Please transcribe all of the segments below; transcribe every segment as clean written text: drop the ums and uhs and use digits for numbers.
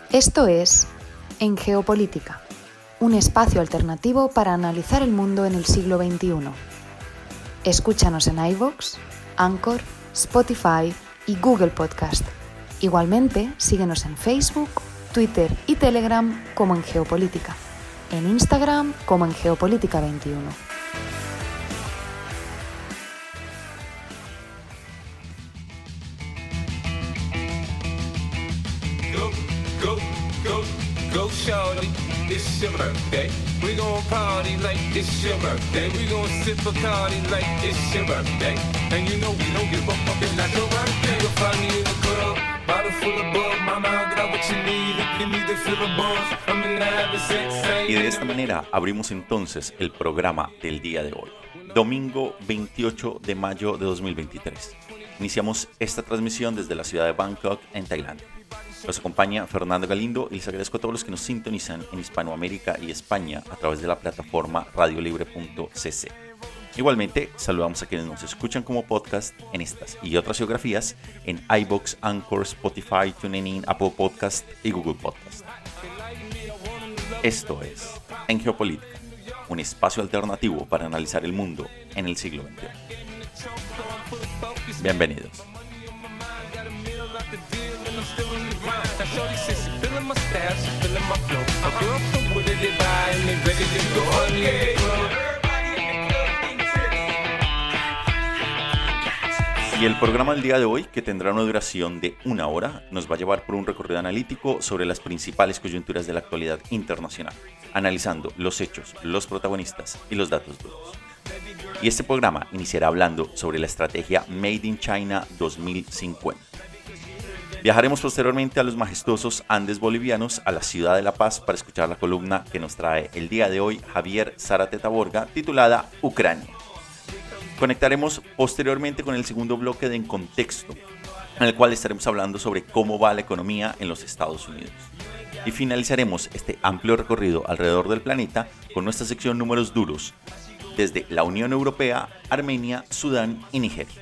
Esto es En Geopolítica, un espacio alternativo para analizar el mundo en el siglo XXI. Escúchanos en iVoox, Anchor, Spotify y Google Podcast. Igualmente, síguenos en Facebook, Twitter y Telegram como En Geopolítica, en Instagram como En Geopolítica 21. Go shorty, it's your birthday. We gon' party like it's your birthday. We gon' sip a party like it's your birthday. And you know we don't give a fuck, it's not your birthday. You'll find me in the club, bottle full of bug. Mama, I got what you need if you need to fill a buzz. I'm in the having sex. Y de esta manera abrimos entonces el programa del día de hoy, domingo 28 de mayo de 2023. Iniciamos esta transmisión desde la ciudad de Bangkok, en Tailandia. Los acompaña Fernando Galindo y les agradezco a todos los que nos sintonizan en Hispanoamérica y España a través de la plataforma radiolibre.cc. Igualmente, saludamos a quienes nos escuchan como podcast en estas y otras geografías en iVoox, Anchor, Spotify, TuneIn, Apple Podcast y Google Podcast. Esto es En Geopolítica, un espacio alternativo para analizar el mundo en el siglo XXI. Bienvenidos. Y el programa del día de hoy, que tendrá una duración de 1 hora, nos va a llevar por un recorrido analítico sobre las principales coyunturas de la actualidad internacional, analizando los hechos, los protagonistas y los datos duros. Y este programa iniciará hablando sobre la estrategia Made in China 2050. Viajaremos posteriormente a los majestuosos Andes bolivianos, a la ciudad de La Paz, para escuchar la columna que nos trae el día de hoy Javier Zárate Taborga, titulada Ucrania. Conectaremos posteriormente con el segundo bloque de En Contexto, en el cual estaremos hablando sobre cómo va la economía en los Estados Unidos. Y finalizaremos este amplio recorrido alrededor del planeta con nuestra sección Números Duros, desde la Unión Europea, Armenia, Sudán y Nigeria.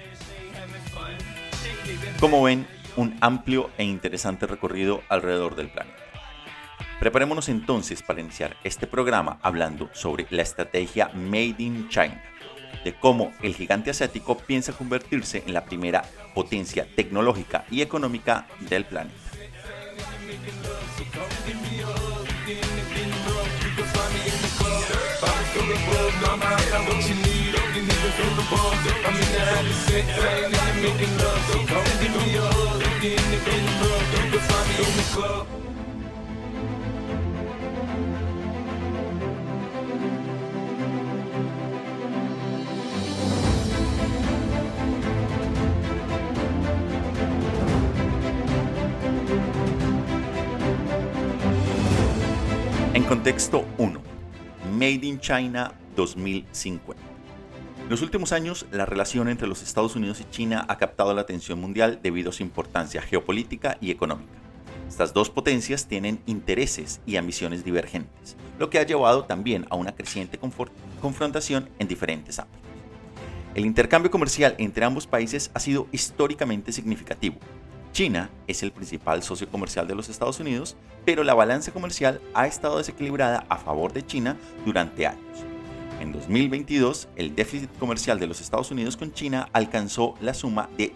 Como ven, un amplio e interesante recorrido alrededor del planeta. Preparémonos entonces para iniciar este programa hablando sobre la estrategia Made in China, de cómo el gigante asiático piensa convertirse en la primera potencia tecnológica y económica del planeta. En contexto 1. Made in China 2050. En los últimos años, la relación entre los Estados Unidos y China ha captado la atención mundial debido a su importancia geopolítica y económica. Estas dos potencias tienen intereses y ambiciones divergentes, lo que ha llevado también a una creciente confrontación en diferentes ámbitos. El intercambio comercial entre ambos países ha sido históricamente significativo. China es el principal socio comercial de los Estados Unidos, pero la balanza comercial ha estado desequilibrada a favor de China durante años. En 2022, el déficit comercial de los Estados Unidos con China alcanzó la suma de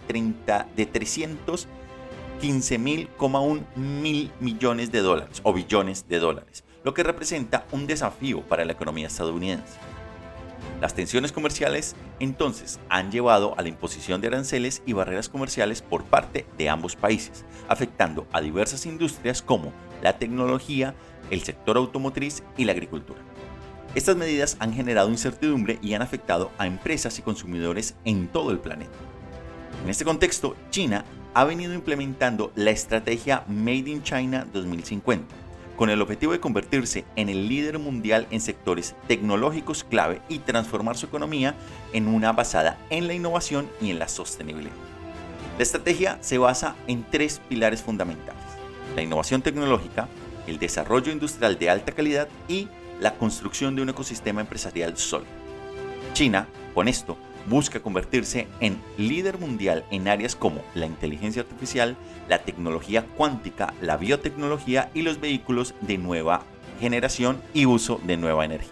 315.1 mil millones de dólares o billones de dólares, lo que representa un desafío para la economía estadounidense. Las tensiones comerciales entonces han llevado a la imposición de aranceles y barreras comerciales por parte de ambos países, afectando a diversas industrias como la tecnología, el sector automotriz y la agricultura. Estas medidas han generado incertidumbre y han afectado a empresas y consumidores en todo el planeta. En este contexto, China ha venido implementando la estrategia Made in China 2050, con el objetivo de convertirse en el líder mundial en sectores tecnológicos clave y transformar su economía en una basada en la innovación y en la sostenibilidad. La estrategia se basa en 3 pilares fundamentales: la innovación tecnológica, el desarrollo industrial de alta calidad y la construcción de un ecosistema empresarial sólido. China, con esto, busca convertirse en líder mundial en áreas como la inteligencia artificial, la tecnología cuántica, la biotecnología y los vehículos de nueva generación y uso de nueva energía.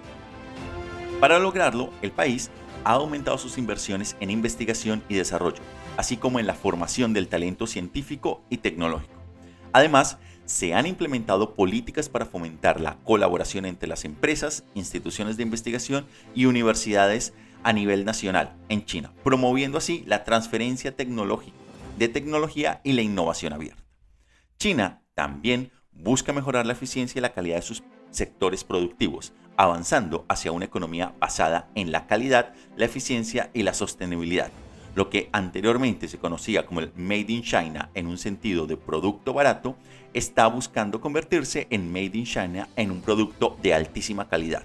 Para lograrlo, el país ha aumentado sus inversiones en investigación y desarrollo, así como en la formación del talento científico y tecnológico. Además, se han implementado políticas para fomentar la colaboración entre las empresas, instituciones de investigación y universidades a nivel nacional en China, promoviendo así la transferencia de tecnología y la innovación abierta. China también busca mejorar la eficiencia y la calidad de sus sectores productivos, avanzando hacia una economía basada en la calidad, la eficiencia y la sostenibilidad. Lo que anteriormente se conocía como el Made in China en un sentido de producto barato, está buscando convertirse en Made in China en un producto de altísima calidad,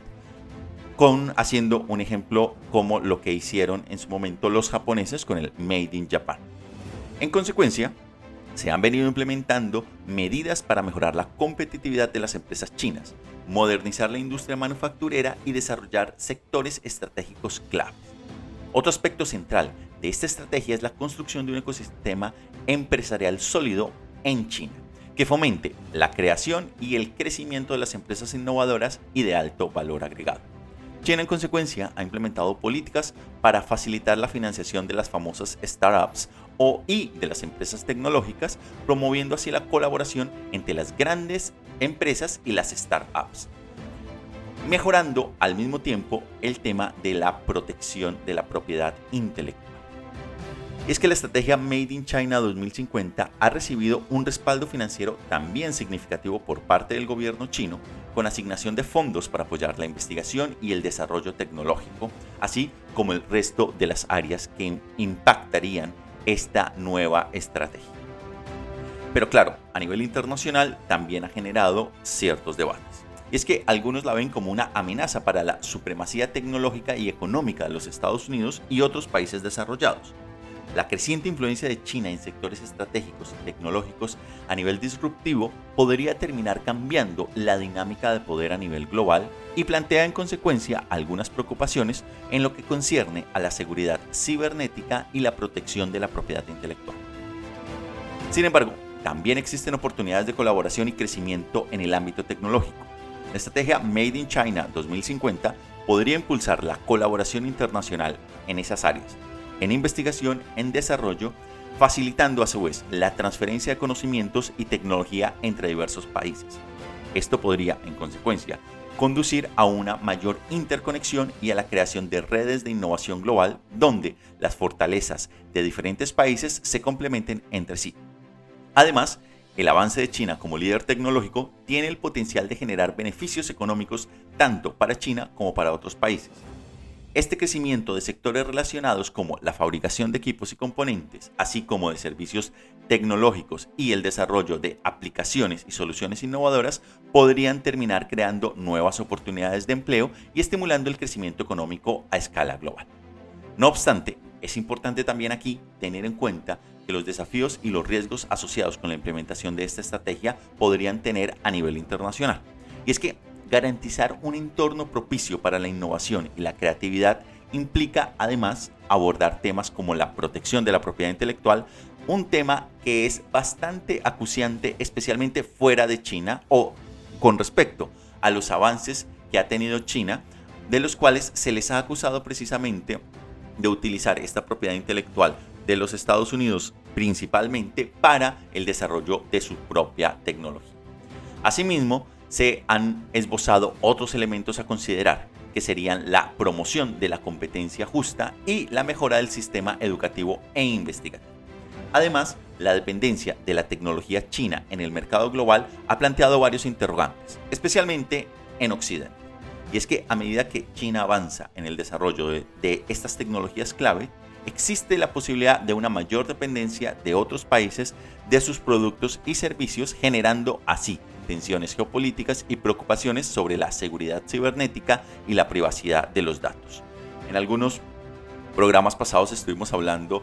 haciendo un ejemplo como lo que hicieron en su momento los japoneses con el Made in Japan. En consecuencia, se han venido implementando medidas para mejorar la competitividad de las empresas chinas, modernizar la industria manufacturera y desarrollar sectores estratégicos claves. Otro aspecto central de esta estrategia es la construcción de un ecosistema empresarial sólido en China, que fomente la creación y el crecimiento de las empresas innovadoras y de alto valor agregado. China, en consecuencia, ha implementado políticas para facilitar la financiación de las famosas startups y de las empresas tecnológicas, promoviendo así la colaboración entre las grandes empresas y las startups, mejorando al mismo tiempo el tema de la protección de la propiedad intelectual. Es que la estrategia Made in China 2050 ha recibido un respaldo financiero también significativo por parte del gobierno chino, con asignación de fondos para apoyar la investigación y el desarrollo tecnológico, así como el resto de las áreas que impactarían esta nueva estrategia. Pero claro, a nivel internacional también ha generado ciertos debates. Y es que algunos la ven como una amenaza para la supremacía tecnológica y económica de los Estados Unidos y otros países desarrollados. La creciente influencia de China en sectores estratégicos y tecnológicos a nivel disruptivo podría terminar cambiando la dinámica de poder a nivel global y plantea en consecuencia algunas preocupaciones en lo que concierne a la seguridad cibernética y la protección de la propiedad intelectual. Sin embargo, también existen oportunidades de colaboración y crecimiento en el ámbito tecnológico. La estrategia Made in China 2050 podría impulsar la colaboración internacional en esas áreas, en investigación, en desarrollo, facilitando a su vez la transferencia de conocimientos y tecnología entre diversos países. Esto podría, en consecuencia, conducir a una mayor interconexión y a la creación de redes de innovación global donde las fortalezas de diferentes países se complementen entre sí. Además, el avance de China como líder tecnológico tiene el potencial de generar beneficios económicos tanto para China como para otros países. Este crecimiento de sectores relacionados como la fabricación de equipos y componentes, así como de servicios tecnológicos y el desarrollo de aplicaciones y soluciones innovadoras, podrían terminar creando nuevas oportunidades de empleo y estimulando el crecimiento económico a escala global. No obstante, es importante también aquí tener en cuenta que los desafíos y los riesgos asociados con la implementación de esta estrategia podrían tener a nivel internacional. Y es que garantizar un entorno propicio para la innovación y la creatividad implica además abordar temas como la protección de la propiedad intelectual, un tema que es bastante acuciante especialmente fuera de China o con respecto a los avances que ha tenido China, de los cuales se les ha acusado precisamente de utilizar esta propiedad intelectual de los Estados Unidos principalmente para el desarrollo de su propia tecnología. Asimismo, se han esbozado otros elementos a considerar, que serían la promoción de la competencia justa y la mejora del sistema educativo e investigativo. Además, la dependencia de la tecnología china en el mercado global ha planteado varios interrogantes, especialmente en Occidente. Y es que a medida que China avanza en el desarrollo de estas tecnologías clave, existe la posibilidad de una mayor dependencia de otros países de sus productos y servicios, generando así tensiones geopolíticas y preocupaciones sobre la seguridad cibernética y la privacidad de los datos. En algunos programas pasados estuvimos hablando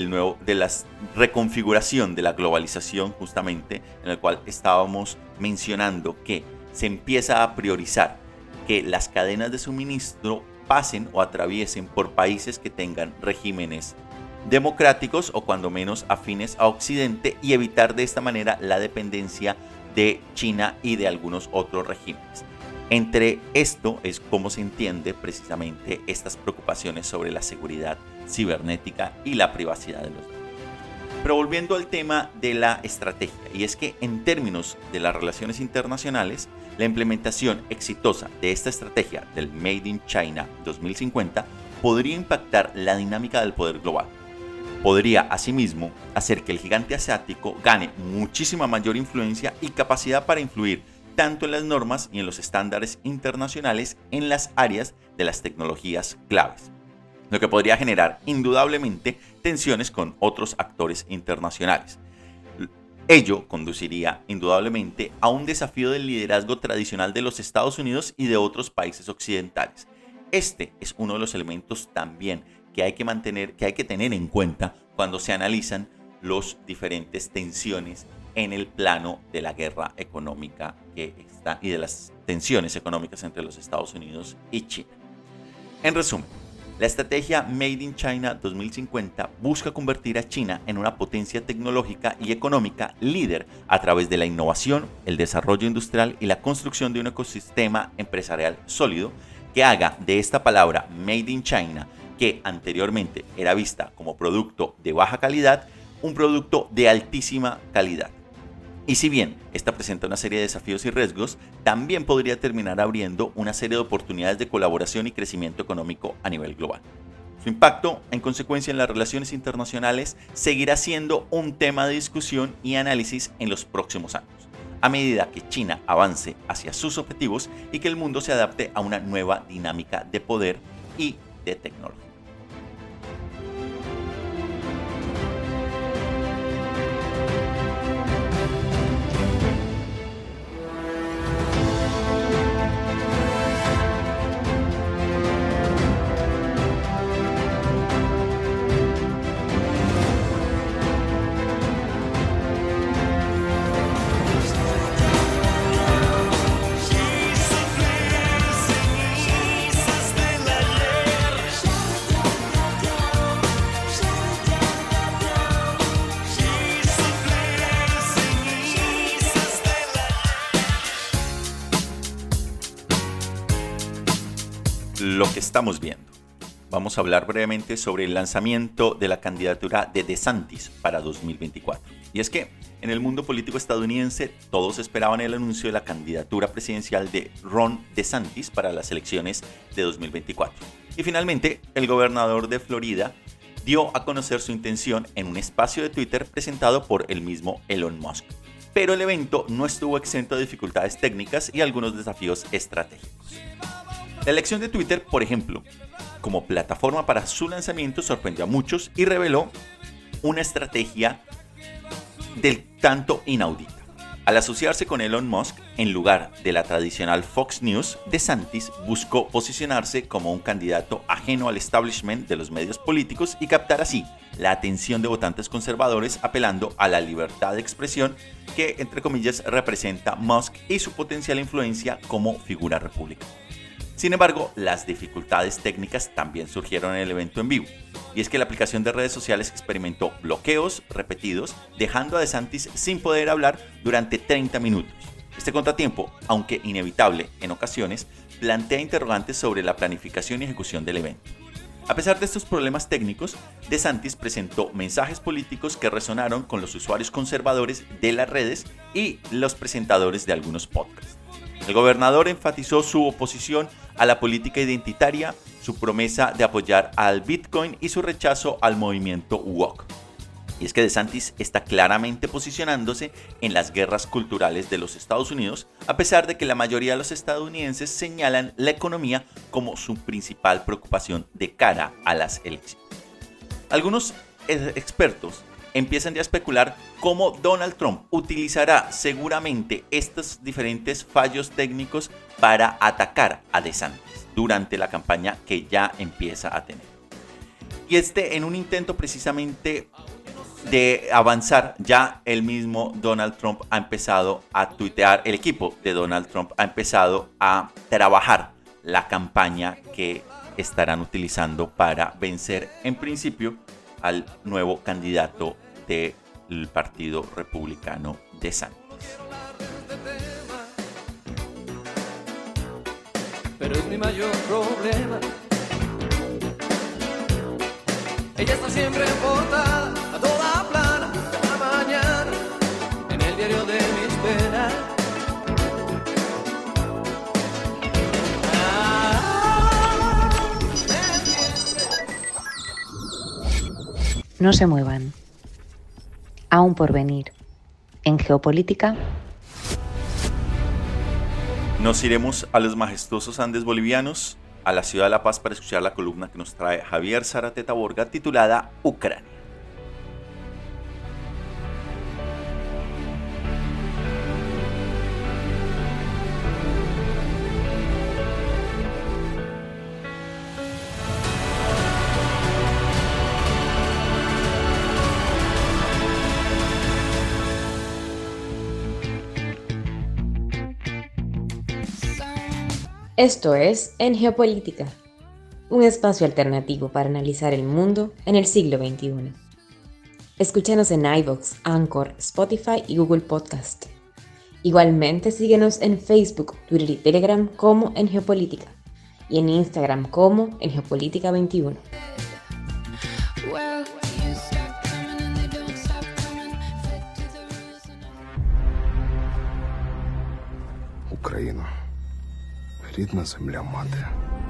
de la reconfiguración de la globalización, justamente en el cual estábamos mencionando que se empieza a priorizar que las cadenas de suministro pasen o atraviesen por países que tengan regímenes democráticos o cuando menos afines a Occidente y evitar de esta manera la dependencia de China y de algunos otros regímenes. Entre esto es cómo se entiende precisamente estas preocupaciones sobre la seguridad cibernética y la privacidad de los datos. Pero volviendo al tema de la estrategia, y es que en términos de las relaciones internacionales, la implementación exitosa de esta estrategia del Made in China 2050 podría impactar la dinámica del poder global. Podría, asimismo, hacer que el gigante asiático gane muchísima mayor influencia y capacidad para influir tanto en las normas y en los estándares internacionales en las áreas de las tecnologías claves, lo que podría generar indudablemente tensiones con otros actores internacionales. Ello conduciría indudablemente a un desafío del liderazgo tradicional de los Estados Unidos y de otros países occidentales. Este es uno de los elementos también que hay que tener en cuenta cuando se analizan las diferentes tensiones en el plano de la guerra económica que está y de las tensiones económicas entre los Estados Unidos y China. En resumen, la estrategia Made in China 2050 busca convertir a China en una potencia tecnológica y económica líder a través de la innovación, el desarrollo industrial y la construcción de un ecosistema empresarial sólido que haga de esta palabra Made in China, que anteriormente era vista como producto de baja calidad, un producto de altísima calidad. Y si bien esta presenta una serie de desafíos y riesgos, también podría terminar abriendo una serie de oportunidades de colaboración y crecimiento económico a nivel global. Su impacto, en consecuencia, en las relaciones internacionales seguirá siendo un tema de discusión y análisis en los próximos años, a medida que China avance hacia sus objetivos y que el mundo se adapte a una nueva dinámica de poder y de tecnología. Lo que estamos viendo. Vamos a hablar brevemente sobre el lanzamiento de la candidatura de DeSantis para 2024. Y es que en el mundo político estadounidense todos esperaban el anuncio de la candidatura presidencial de Ron DeSantis para las elecciones de 2024. Y finalmente, el gobernador de Florida dio a conocer su intención en un espacio de Twitter presentado por el mismo Elon Musk. Pero el evento no estuvo exento de dificultades técnicas y algunos desafíos estratégicos. La elección de Twitter, por ejemplo, como plataforma para su lanzamiento sorprendió a muchos y reveló una estrategia del tanto inaudita. Al asociarse con Elon Musk, en lugar de la tradicional Fox News, DeSantis buscó posicionarse como un candidato ajeno al establishment de los medios políticos y captar así la atención de votantes conservadores, apelando a la libertad de expresión que, entre comillas, representa Musk y su potencial influencia como figura republicana. Sin embargo, las dificultades técnicas también surgieron en el evento en vivo, y es que la aplicación de redes sociales experimentó bloqueos repetidos, dejando a DeSantis sin poder hablar durante 30 minutos. Este contratiempo, aunque inevitable en ocasiones, plantea interrogantes sobre la planificación y ejecución del evento. A pesar de estos problemas técnicos, DeSantis presentó mensajes políticos que resonaron con los usuarios conservadores de las redes y los presentadores de algunos podcasts. El gobernador enfatizó su oposición a la política identitaria, su promesa de apoyar al Bitcoin y su rechazo al movimiento woke. Y es que DeSantis está claramente posicionándose en las guerras culturales de los Estados Unidos, a pesar de que la mayoría de los estadounidenses señalan la economía como su principal preocupación de cara a las elecciones. Algunos expertos empiezan ya a especular cómo Donald Trump utilizará seguramente estos diferentes fallos técnicos para atacar a DeSantis durante la campaña que ya empieza a tener. Y en un intento precisamente de avanzar, ya el mismo Donald Trump ha empezado a tuitear, el equipo de Donald Trump ha empezado a trabajar la campaña que estarán utilizando para vencer en principio al nuevo candidato del Partido Republicano DeSantis. Pero es mi mayor problema. Ella está siempre en portada, a toda plana, cada mañana, en el diario de mis penas. No se muevan. Aún por venir. En Geopolítica. Nos iremos a los majestuosos Andes bolivianos, a la ciudad de La Paz, para escuchar la columna que nos trae Javier Zarateta Borga, titulada Ucrania. Esto es En Geopolítica, un espacio alternativo para analizar el mundo en el siglo XXI. Escúchanos en iVoox, Anchor, Spotify y Google Podcast. Igualmente síguenos en Facebook, Twitter y Telegram como En Geopolítica y en Instagram como En Geopolítica 21. Україно, рідна земля мати,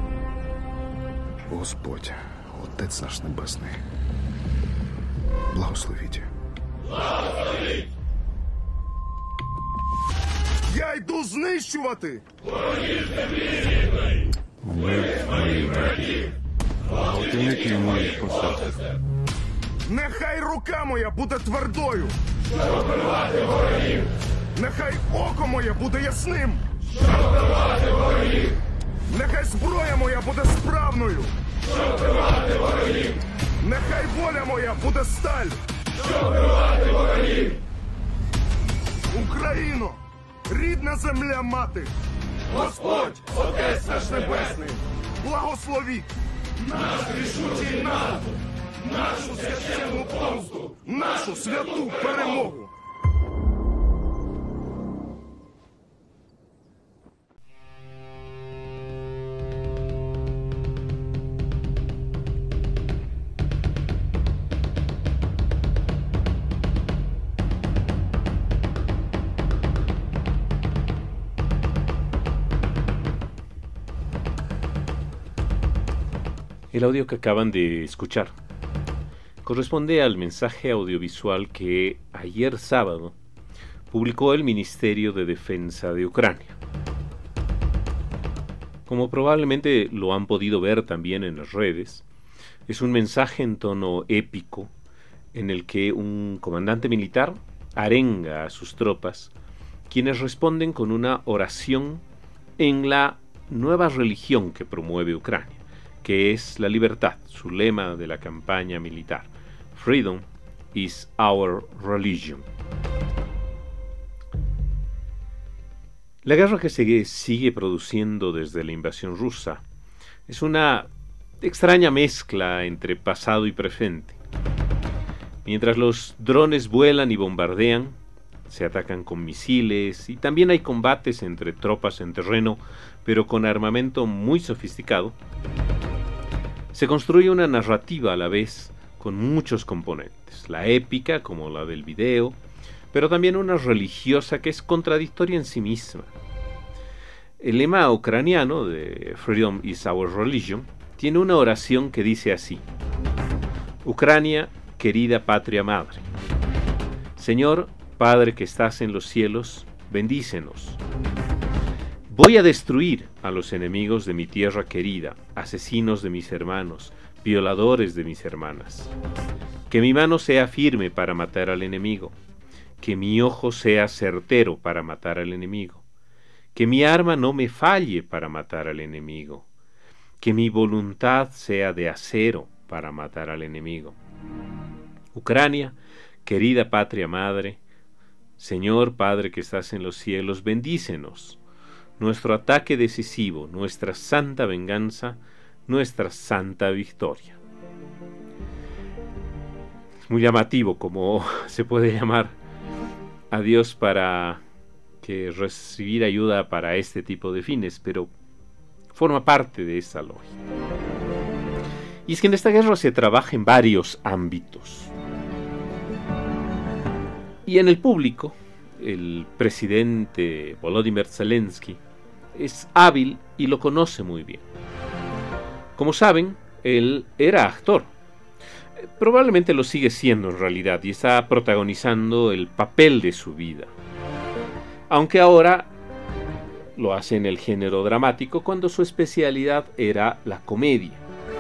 Господь, Отець наш Небесний, благословіть. Благословіть! Я йду знищувати! Ворогів землі рідної! Моїх братів! Гвалтівників моїх посадок! Нехай рука моя буде твердою! Щоб вбивати ворогів! Нехай око моє буде ясним! Щоб вбивати ворогів! Нехай зброя моя буде справною! Щоб вбивати ворогів! Нехай воля моя буде сталь! Щоб вбивати ворогів! Україно! Рідна земля мати! Господь, Отець наш Небесний! Благословіть! Наш рішучий наступ! Нашу священну помсту! Нашу святу перемогу! El audio que acaban de escuchar corresponde al mensaje audiovisual que ayer sábado publicó el Ministerio de Defensa de Ucrania. Como probablemente lo han podido ver también en las redes, es un mensaje en tono épico en el que un comandante militar arenga a sus tropas, quienes responden con una oración en la nueva religión que promueve Ucrania, que es la libertad, su lema de la campaña militar. Freedom is our religion. La guerra que se sigue produciendo desde la invasión rusa es una extraña mezcla entre pasado y presente. Mientras los drones vuelan y bombardean, se atacan con misiles y también hay combates entre tropas en terreno, pero con armamento muy sofisticado. Se construye una narrativa a la vez con muchos componentes, la épica como la del video, pero también una religiosa que es contradictoria en sí misma. El lema ucraniano de Freedom is our religion tiene una oración que dice así: Ucrania, querida patria madre. Señor, Padre que estás en los cielos, bendícenos. Voy a destruir a los enemigos de mi tierra querida, asesinos de mis hermanos, violadores de mis hermanas. Que mi mano sea firme para matar al enemigo, que mi ojo sea certero para matar al enemigo, que mi arma no me falle para matar al enemigo, que mi voluntad sea de acero para matar al enemigo. Ucrania, querida patria madre, Señor Padre que estás en los cielos, bendícenos. Nuestro ataque decisivo, nuestra santa venganza, nuestra santa victoria. Es muy llamativo como se puede llamar a Dios para que recibir ayuda para este tipo de fines, pero forma parte de esa lógica. Y es que en esta guerra se trabaja en varios ámbitos. Y en el público, el presidente Volodymyr Zelensky es hábil y lo conoce muy bien. Como saben, él era actor. Probablemente lo sigue siendo en realidad y está protagonizando el papel de su vida. Aunque ahora lo hace en el género dramático cuando su especialidad era la comedia.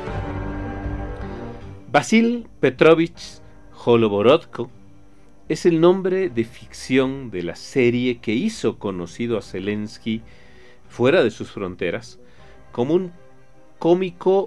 Vasil Petrovich Holoborodko es el nombre de ficción de la serie que hizo conocido a Zelensky fuera de sus fronteras como un cómico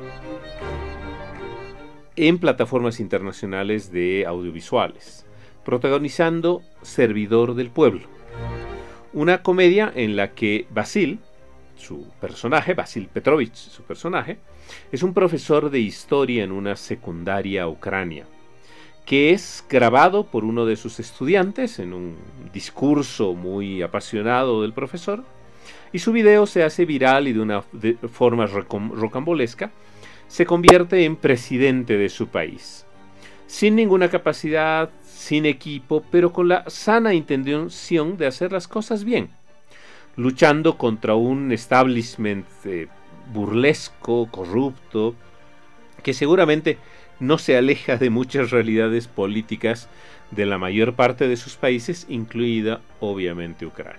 en plataformas internacionales de audiovisuales, protagonizando Servidor del Pueblo, una comedia en la que Vasil Petrovich, su personaje, es un profesor de historia en una secundaria ucrania, que es grabado por uno de sus estudiantes en un discurso muy apasionado del profesor, y su video se hace viral y de una forma rocambolesca se convierte en presidente de su país, sin ninguna capacidad, sin equipo, pero con la sana intención de hacer las cosas bien, luchando contra un establishment burlesco, corrupto, que seguramente no se aleja de muchas realidades políticas de la mayor parte de sus países, incluida obviamente Ucrania.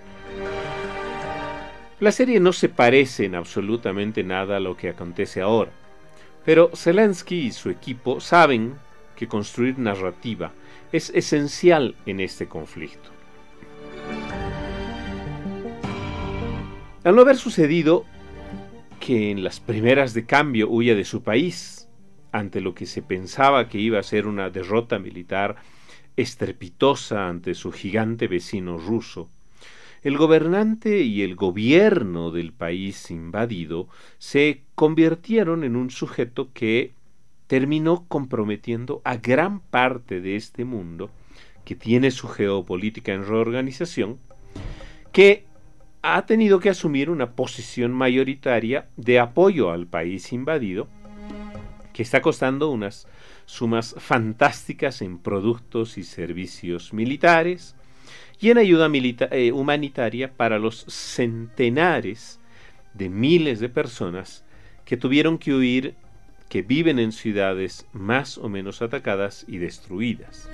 La serie no se parece en absolutamente nada a lo que acontece ahora, pero Zelensky y su equipo saben que construir narrativa es esencial en este conflicto. Al no haber sucedido que en las primeras de cambio huya de su país, ante lo que se pensaba que iba a ser una derrota militar estrepitosa ante su gigante vecino ruso, el gobernante y el gobierno del país invadido se convirtieron en un sujeto que terminó comprometiendo a gran parte de este mundo, que tiene su geopolítica en reorganización, que ha tenido que asumir una posición mayoritaria de apoyo al país invadido, que está costando unas sumas fantásticas en productos y servicios militares y en ayuda humanitaria para los centenares de miles de personas que tuvieron que huir, que viven en ciudades más o menos atacadas y destruidas.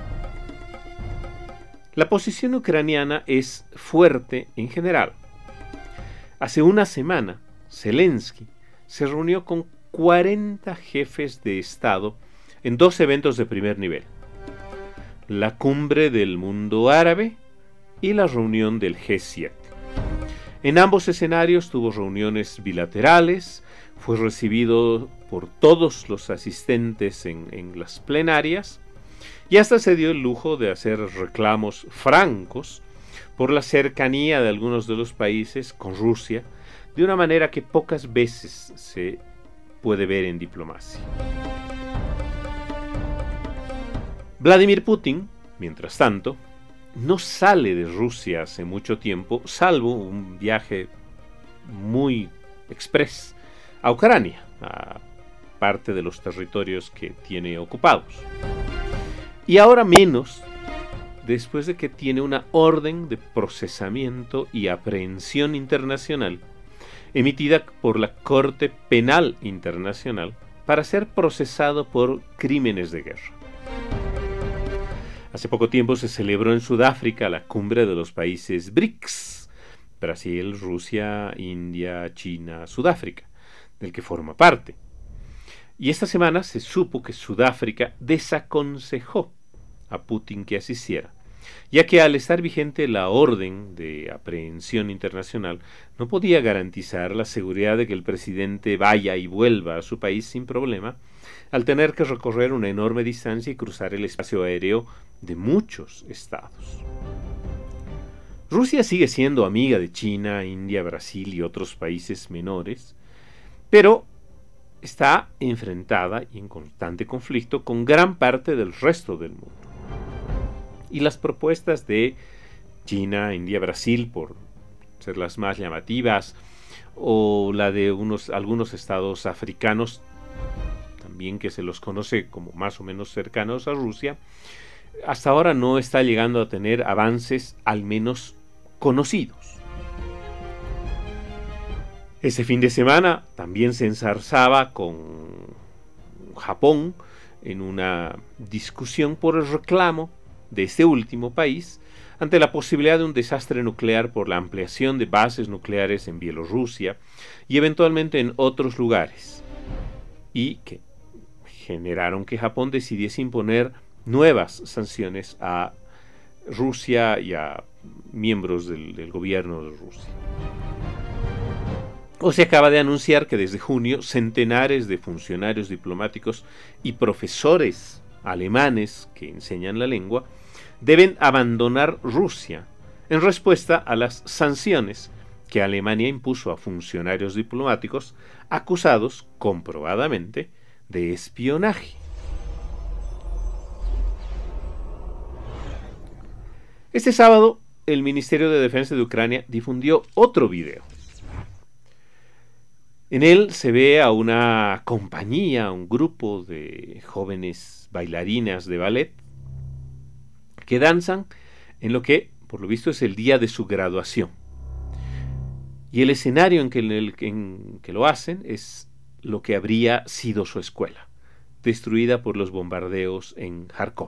La posición ucraniana es fuerte en general. Hace una semana, Zelensky se reunió con 40 jefes de Estado en dos eventos de primer nivel: la cumbre del mundo árabe y la reunión del G7. En ambos escenarios tuvo reuniones bilaterales, fue recibido por todos los asistentes en las plenarias y hasta se dio el lujo de hacer reclamos francos por la cercanía de algunos de los países con Rusia, de una manera que pocas veces se puede ver en diplomacia. Vladimir Putin, mientras tanto, no sale de Rusia hace mucho tiempo, salvo un viaje muy express a Ucrania, a parte de los territorios que tiene ocupados. Y ahora menos, después de que tiene una orden de procesamiento y aprehensión internacional emitida por la Corte Penal Internacional para ser procesado por crímenes de guerra. Hace poco tiempo se celebró en Sudáfrica la cumbre de los países BRICS, Brasil, Rusia, India, China, Sudáfrica, del que forma parte. Y esta semana se supo que Sudáfrica desaconsejó a Putin que asistiera, ya que al estar vigente la orden de aprehensión internacional no podía garantizar la seguridad de que el presidente vaya y vuelva a su país sin problema, al tener que recorrer una enorme distancia y cruzar el espacio aéreo de muchos estados. Rusia sigue siendo amiga de China, India, Brasil y otros países menores, pero está enfrentada y en constante conflicto con gran parte del resto del mundo. Y las propuestas de China, India, Brasil, por ser las más llamativas, o la de algunos estados africanos, también que se los conoce como más o menos cercanos a Rusia, hasta ahora no está llegando a tener avances al menos conocidos. Ese fin de semana también se enzarzaba con Japón en una discusión por el reclamo de este último país ante la posibilidad de un desastre nuclear por la ampliación de bases nucleares en Bielorrusia y eventualmente en otros lugares, y que generaron que Japón decidiese imponer nuevas sanciones a Rusia y a miembros del gobierno de Rusia. O se acaba de anunciar que desde junio centenares de funcionarios diplomáticos y profesores alemanes que enseñan la lengua deben abandonar Rusia en respuesta a las sanciones que Alemania impuso a funcionarios diplomáticos acusados comprobadamente de espionaje. Este sábado, el Ministerio de Defensa de Ucrania difundió otro video. En él se ve a una compañía, un grupo de jóvenes bailarinas de ballet que danzan en lo que, por lo visto, es el día de su graduación. Y el escenario en que lo hacen es lo que habría sido su escuela, destruida por los bombardeos en Kharkov.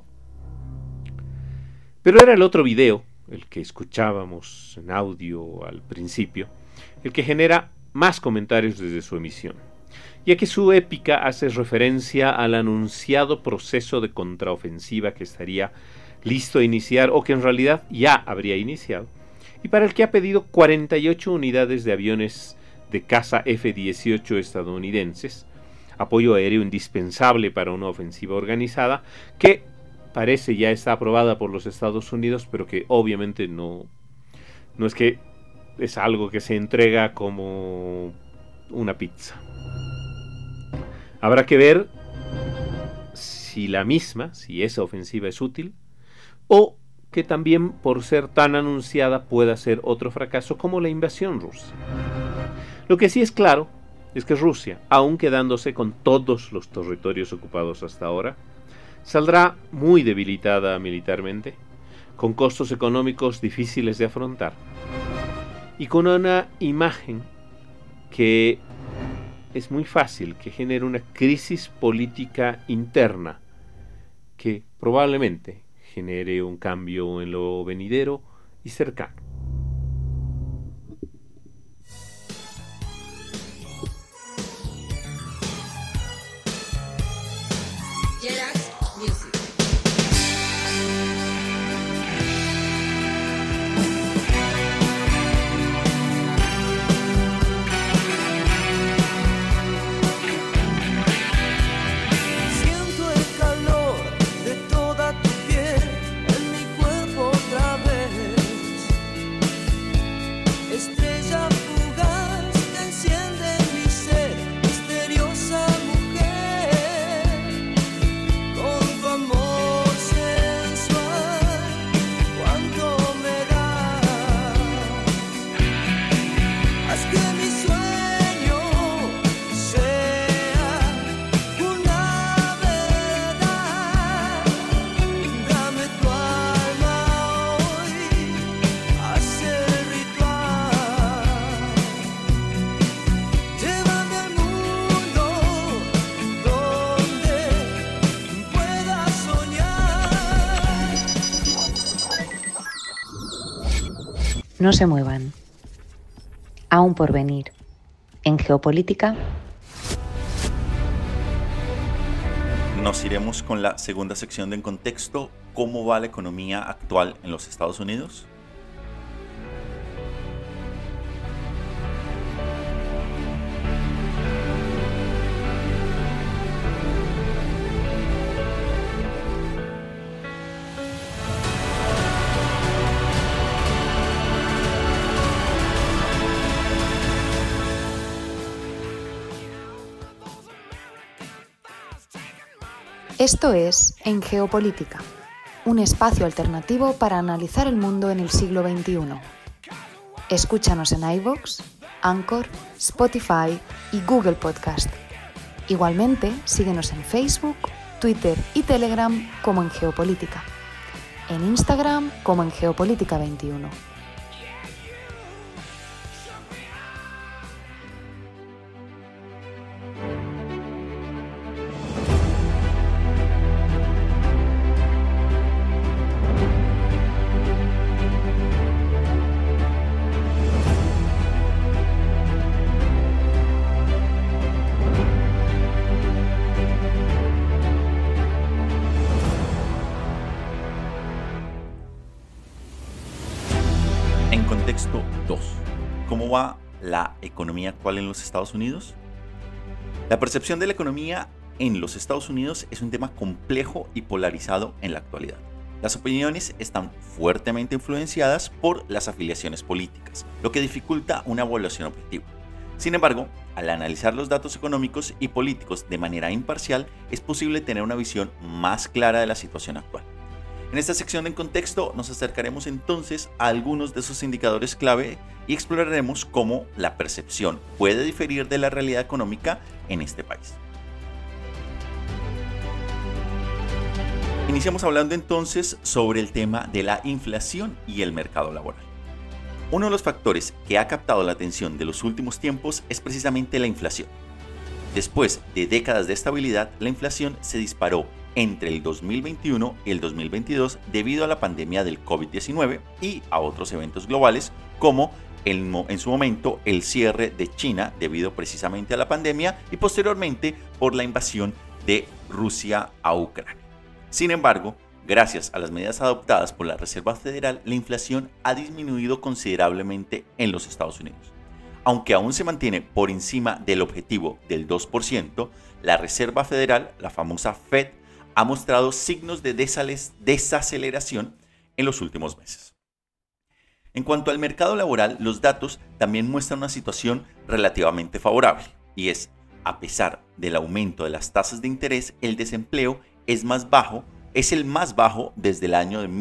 Pero era el otro video, el que escuchábamos en audio al principio, el que genera más comentarios desde su emisión, ya que su épica hace referencia al anunciado proceso de contraofensiva que estaría listo a iniciar, o que en realidad ya habría iniciado, y para el que ha pedido 48 unidades de aviones de caza F-18 estadounidenses, apoyo aéreo indispensable para una ofensiva organizada, que parece ya está aprobada por los Estados Unidos, pero que obviamente no es que es algo que se entrega como una pizza. Habrá que ver si esa ofensiva es útil, o que también por ser tan anunciada pueda ser otro fracaso como la invasión rusa. Lo que sí es claro es que Rusia, aun quedándose con todos los territorios ocupados hasta ahora, saldrá muy debilitada militarmente, con costos económicos difíciles de afrontar, y con una imagen que es muy fácil que genere una crisis política interna que probablemente genere un cambio en lo venidero y cercano. No se muevan. Aún por venir. En Geopolítica. Nos iremos con la segunda sección de En Contexto. ¿Cómo va la economía actual en los Estados Unidos? Esto es En Geopolítica, un espacio alternativo para analizar el mundo en el siglo XXI. Escúchanos en iVoox, Anchor, Spotify y Google Podcast. Igualmente, síguenos en Facebook, Twitter y Telegram como En Geopolítica. En Instagram como En Geopolítica 21. En contexto 2. ¿Cómo va la economía actual en los Estados Unidos? La percepción de la economía en los Estados Unidos es un tema complejo y polarizado en la actualidad. Las opiniones están fuertemente influenciadas por las afiliaciones políticas, lo que dificulta una evaluación objetiva. Sin embargo, al analizar los datos económicos y políticos de manera imparcial, es posible tener una visión más clara de la situación actual. En esta sección en contexto nos acercaremos entonces a algunos de esos indicadores clave y exploraremos cómo la percepción puede diferir de la realidad económica en este país. Iniciamos hablando entonces sobre el tema de la inflación y el mercado laboral. Uno de los factores que ha captado la atención de los últimos tiempos es precisamente la inflación. Después de décadas de estabilidad, la inflación se disparó entre el 2021 y el 2022 debido a la pandemia del COVID-19 y a otros eventos globales como en su momento el cierre de China debido precisamente a la pandemia y posteriormente por la invasión de Rusia a Ucrania. Sin embargo, gracias a las medidas adoptadas por la Reserva Federal, la inflación ha disminuido considerablemente en los Estados Unidos. Aunque aún se mantiene por encima del objetivo del 2%, la Reserva Federal, la famosa Fed, ha mostrado signos de desaceleración en los últimos meses. En cuanto al mercado laboral, los datos también muestran una situación relativamente favorable, y es, a pesar del aumento de las tasas de interés, el desempleo es el más bajo desde el año de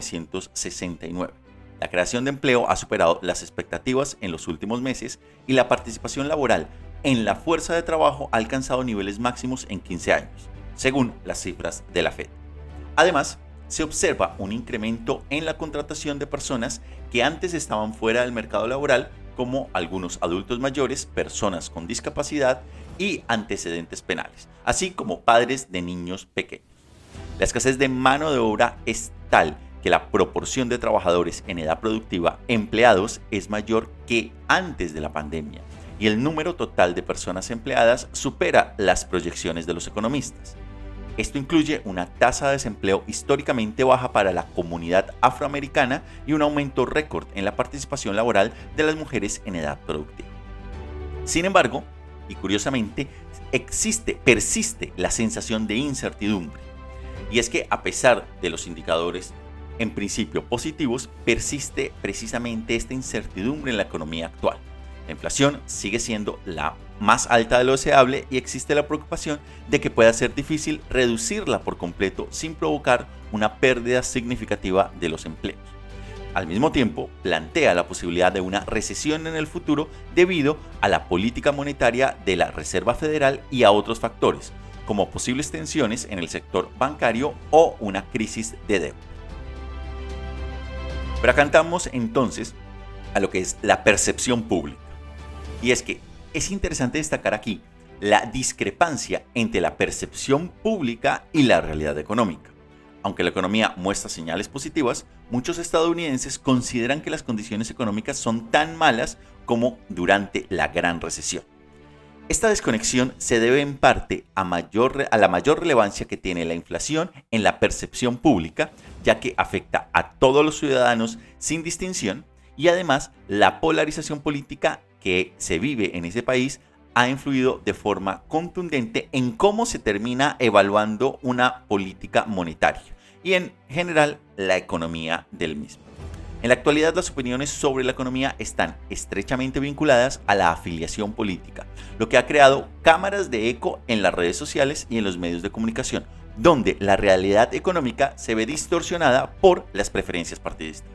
1969. La creación de empleo ha superado las expectativas en los últimos meses y la participación laboral en la fuerza de trabajo ha alcanzado niveles máximos en 15 años. Según las cifras de la Fed. Además, se observa un incremento en la contratación de personas que antes estaban fuera del mercado laboral, como algunos adultos mayores, personas con discapacidad y antecedentes penales, así como padres de niños pequeños. La escasez de mano de obra es tal que la proporción de trabajadores en edad productiva empleados es mayor que antes de la pandemia, y el número total de personas empleadas supera las proyecciones de los economistas. Esto incluye una tasa de desempleo históricamente baja para la comunidad afroamericana y un aumento récord en la participación laboral de las mujeres en edad productiva. Sin embargo, y curiosamente, persiste la sensación de incertidumbre. Y es que a pesar de los indicadores en principio positivos, persiste precisamente esta incertidumbre en la economía actual. La inflación sigue siendo la más alta de lo deseable y existe la preocupación de que pueda ser difícil reducirla por completo sin provocar una pérdida significativa de los empleos. Al mismo tiempo, plantea la posibilidad de una recesión en el futuro debido a la política monetaria de la Reserva Federal y a otros factores, como posibles tensiones en el sector bancario o una crisis de deuda. Pero acá entramos entonces a lo que es la percepción pública. Y es que es interesante destacar aquí la discrepancia entre la percepción pública y la realidad económica. Aunque la economía muestra señales positivas, muchos estadounidenses consideran que las condiciones económicas son tan malas como durante la Gran Recesión. Esta desconexión se debe en parte a la mayor relevancia que tiene la inflación en la percepción pública, ya que afecta a todos los ciudadanos sin distinción, y además la polarización política que se vive en ese país ha influido de forma contundente en cómo se termina evaluando una política monetaria y en general la economía del mismo. En la actualidad, las opiniones sobre la economía están estrechamente vinculadas a la afiliación política, lo que ha creado cámaras de eco en las redes sociales y en los medios de comunicación, donde la realidad económica se ve distorsionada por las preferencias partidistas.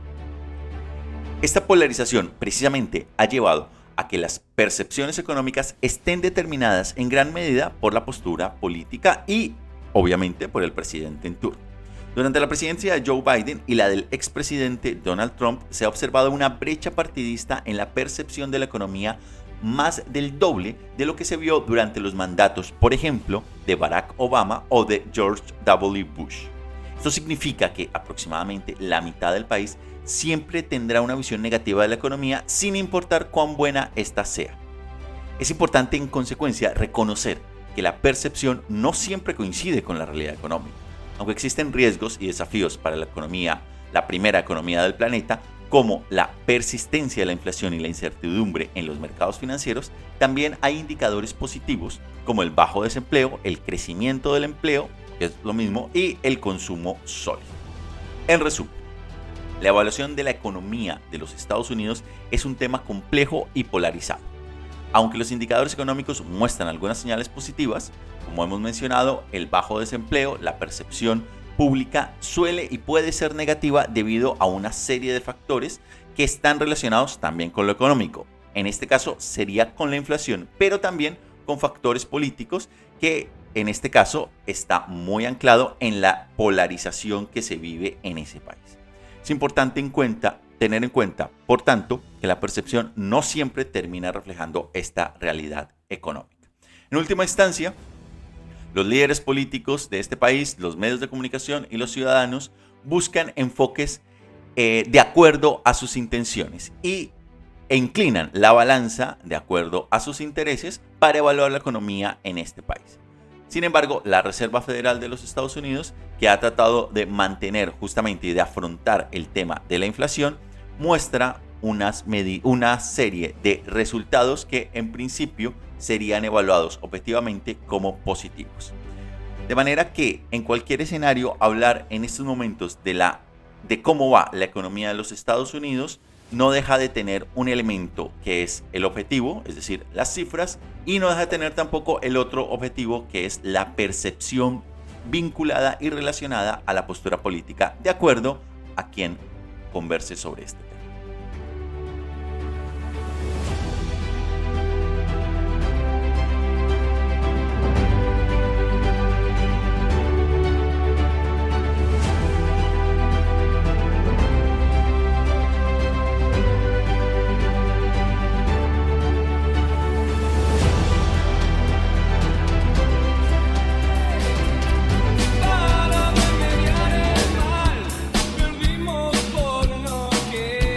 Esta polarización precisamente ha llevado a que las percepciones económicas estén determinadas en gran medida por la postura política y, obviamente, por el presidente en turno. Durante la presidencia de Joe Biden y la del expresidente Donald Trump se ha observado una brecha partidista en la percepción de la economía más del doble de lo que se vio durante los mandatos, por ejemplo, de Barack Obama o de George W. Bush. Esto significa que aproximadamente la mitad del país siempre tendrá una visión negativa de la economía sin importar cuán buena ésta sea. Es importante en consecuencia reconocer que la percepción no siempre coincide con la realidad económica. Aunque existen riesgos y desafíos para la economía, la primera economía del planeta, como la persistencia de la inflación y la incertidumbre en los mercados financieros, también hay indicadores positivos como el bajo desempleo, el crecimiento del empleo, que es lo mismo, y el consumo sólido. En resumen, la evaluación de la economía de los Estados Unidos es un tema complejo y polarizado. Aunque los indicadores económicos muestran algunas señales positivas, como hemos mencionado, el bajo desempleo, la percepción pública suele y puede ser negativa debido a una serie de factores que están relacionados también con lo económico. En este caso sería con la inflación, pero también con factores políticos que en este caso está muy anclado en la polarización que se vive en ese país. Es importante tener en cuenta, por tanto, que la percepción no siempre termina reflejando esta realidad económica. En última instancia, los líderes políticos de este país, los medios de comunicación y los ciudadanos buscan enfoques de acuerdo a sus intenciones e inclinan la balanza de acuerdo a sus intereses para evaluar la economía en este país. Sin embargo, la Reserva Federal de los Estados Unidos, que ha tratado de mantener justamente y de afrontar el tema de la inflación, muestra una serie de resultados que en principio serían evaluados objetivamente como positivos. De manera que en cualquier escenario hablar en estos momentos de cómo va la economía de los Estados Unidos no deja de tener un elemento que es el objetivo, es decir, las cifras, y no deja de tener tampoco el otro objetivo que es la percepción vinculada y relacionada a la postura política, de acuerdo a quien converse sobre este tema. Perdimos por no querer.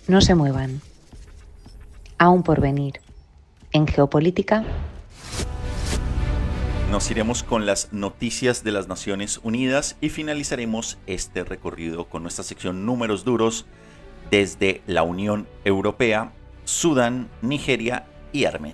No se muevan. Aún por venir. En Geopolítica. Nos iremos con las noticias de las Naciones Unidas y finalizaremos este recorrido con nuestra sección Números Duros desde la Unión Europea, Sudán, Nigeria y Armenia.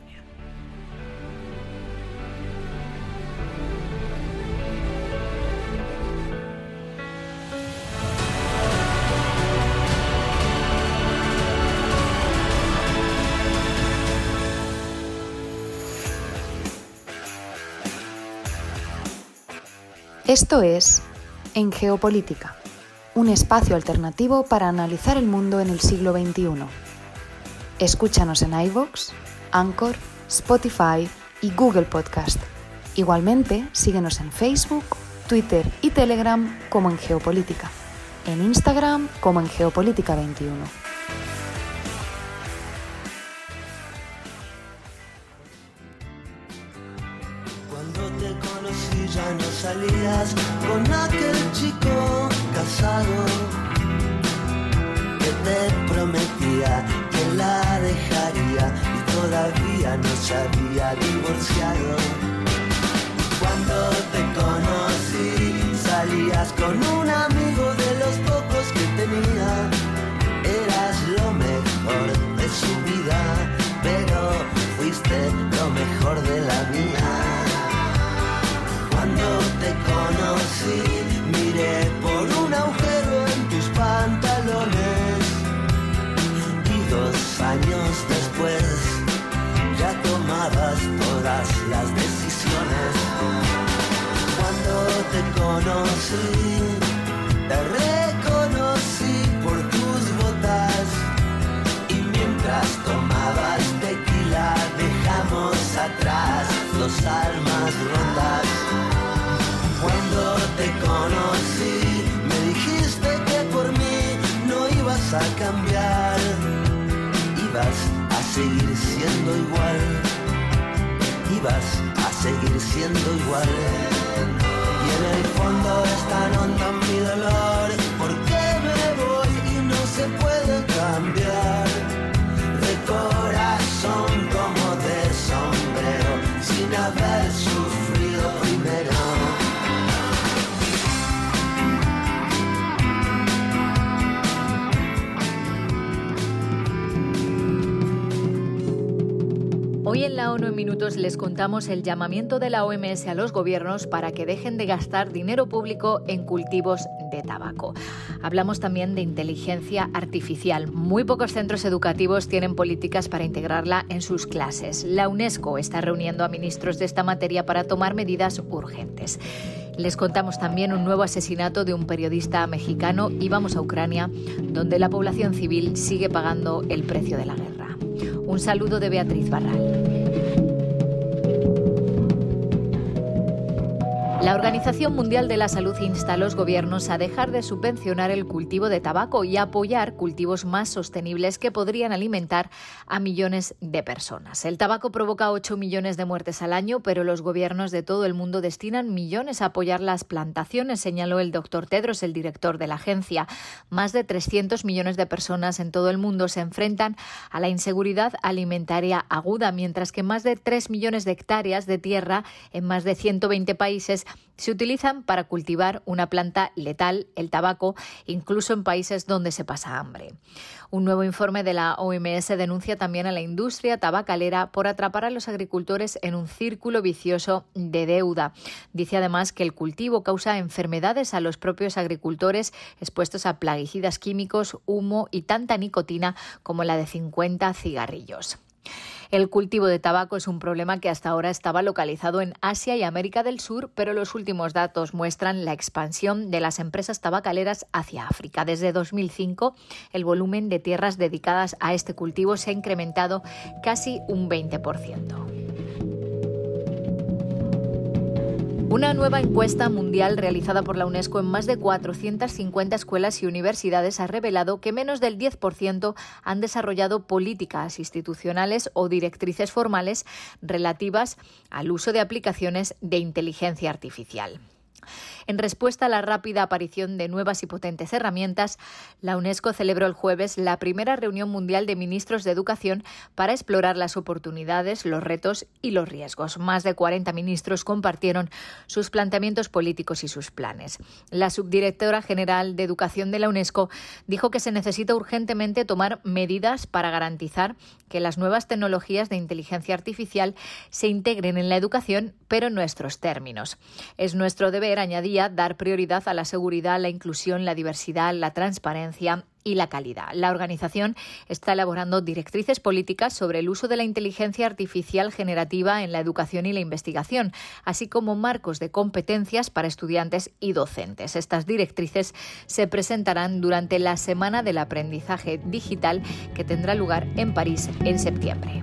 Esto es En Geopolítica, un espacio alternativo para analizar el mundo en el siglo XXI. Escúchanos en iVoox, Anchor, Spotify y Google Podcast. Igualmente, síguenos en Facebook, Twitter y Telegram como En Geopolítica, en Instagram como En Geopolítica 21. Ya no salías con aquel chico casado que te prometía que la dejaría y todavía no se había divorciado. Cuando te conocí salías con un amigo de los pocos que tenía. Eras lo mejor de su vida, pero fuiste lo mejor de la mía. Cuando te conocí, miré por un agujero en tus pantalones y 2 años después ya tomabas todas las decisiones. Cuando te conocí, te reconocí por tus botas y mientras tomabas tequila dejamos atrás 2 almas rotas. Cuando te conocí, me dijiste que por mí no ibas a cambiar, ibas a seguir siendo igual, ibas a seguir siendo igual. Y en el fondo es tan hondo mi dolor, porque me voy y no se puede cambiar. De corazón como de sombrero, sin haber sufrido primero. Hoy en la ONU en Minutos les contamos el llamamiento de la OMS a los gobiernos para que dejen de gastar dinero público en cultivos de tabaco. Hablamos también de inteligencia artificial. Muy pocos centros educativos tienen políticas para integrarla en sus clases. La UNESCO está reuniendo a ministros de esta materia para tomar medidas urgentes. Les contamos también un nuevo asesinato de un periodista mexicano y vamos a Ucrania, donde la población civil sigue pagando el precio de la guerra. Un saludo de Beatriz Barral. La Organización Mundial de la Salud insta a los gobiernos a dejar de subvencionar el cultivo de tabaco y a apoyar cultivos más sostenibles que podrían alimentar a millones de personas. El tabaco provoca 8 millones de muertes al año, pero los gobiernos de todo el mundo destinan millones a apoyar las plantaciones, señaló el doctor Tedros, el director de la agencia. Más de 300 millones de personas en todo el mundo se enfrentan a la inseguridad alimentaria aguda, mientras que más de 3 millones de hectáreas de tierra en más de 120 países se utilizan para cultivar una planta letal, el tabaco, incluso en países donde se pasa hambre. Un nuevo informe de la OMS denuncia también a la industria tabacalera por atrapar a los agricultores en un círculo vicioso de deuda. Dice además que el cultivo causa enfermedades a los propios agricultores expuestos a plaguicidas químicos, humo y tanta nicotina como la de 50 cigarrillos. El cultivo de tabaco es un problema que hasta ahora estaba localizado en Asia y América del Sur, pero los últimos datos muestran la expansión de las empresas tabacaleras hacia África. Desde 2005, el volumen de tierras dedicadas a este cultivo se ha incrementado casi un 20%. Una nueva encuesta mundial realizada por la UNESCO en más de 450 escuelas y universidades ha revelado que menos del 10% han desarrollado políticas institucionales o directrices formales relativas al uso de aplicaciones de inteligencia artificial. En respuesta a la rápida aparición de nuevas y potentes herramientas, la UNESCO celebró el jueves la primera reunión mundial de ministros de educación para explorar las oportunidades, los retos y los riesgos. Más de 40 ministros compartieron sus planteamientos políticos y sus planes. La subdirectora general de Educación de la UNESCO dijo que se necesita urgentemente tomar medidas para garantizar que las nuevas tecnologías de inteligencia artificial se integren en la educación, pero en nuestros términos. Es nuestro deber, añadía, dar prioridad a la seguridad, la inclusión, la diversidad, la transparencia y la calidad. La organización está elaborando directrices políticas sobre el uso de la inteligencia artificial generativa en la educación y la investigación, así como marcos de competencias para estudiantes y docentes. Estas directrices se presentarán durante la Semana del Aprendizaje Digital, que tendrá lugar en París en septiembre.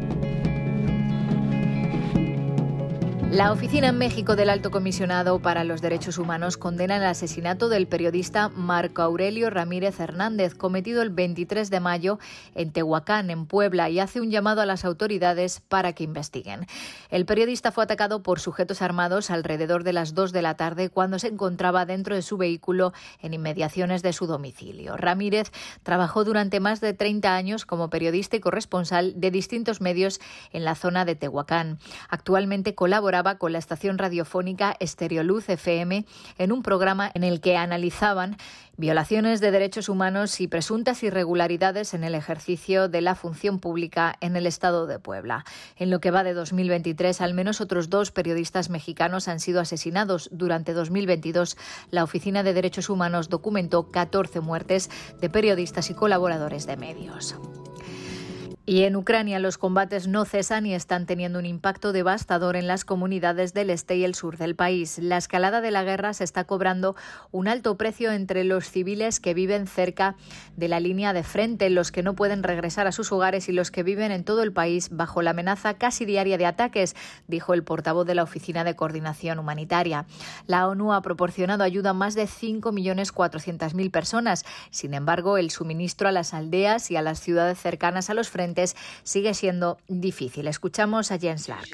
La Oficina en México del Alto Comisionado para los Derechos Humanos condena el asesinato del periodista Marco Aurelio Ramírez Hernández, cometido el 23 de mayo en Tehuacán, en Puebla, y hace un llamado a las autoridades para que investiguen. El periodista fue atacado por sujetos armados alrededor de las 2 de la tarde cuando se encontraba dentro de su vehículo en inmediaciones de su domicilio. Ramírez trabajó durante más de 30 años como periodista y corresponsal de distintos medios en la zona de Tehuacán. Actualmente colabora con la estación radiofónica Estereoluz FM en un programa en el que analizaban violaciones de derechos humanos y presuntas irregularidades en el ejercicio de la función pública en el estado de Puebla. En lo que va de 2023, al menos otros 2 periodistas mexicanos han sido asesinados. Durante 2022, la Oficina de Derechos Humanos documentó 14 muertes de periodistas y colaboradores de medios. Y en Ucrania los combates no cesan y están teniendo un impacto devastador en las comunidades del este y el sur del país. La escalada de la guerra se está cobrando un alto precio entre los civiles que viven cerca de la línea de frente, los que no pueden regresar a sus hogares y los que viven en todo el país bajo la amenaza casi diaria de ataques, dijo el portavoz de la Oficina de Coordinación Humanitaria. La ONU ha proporcionado ayuda a más de 5.400.000 personas. Sin embargo, el suministro a las aldeas y a las ciudades cercanas a los frentes sigue siendo difícil. Escuchamos a Jens Lark.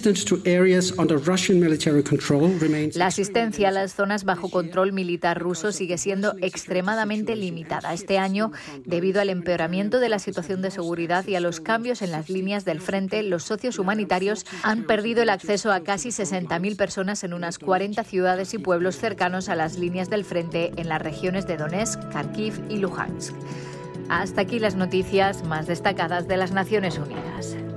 La asistencia a las zonas bajo control militar ruso sigue siendo extremadamente limitada. Este año, debido al empeoramiento de la situación de seguridad y a los cambios en las líneas del frente, los socios humanitarios han perdido el acceso a casi 60.000 personas en unas 40 ciudades y pueblos cercanos a las líneas del frente en las regiones de Donetsk, Kharkiv y Luhansk. Hasta aquí las noticias más destacadas de las Naciones Unidas.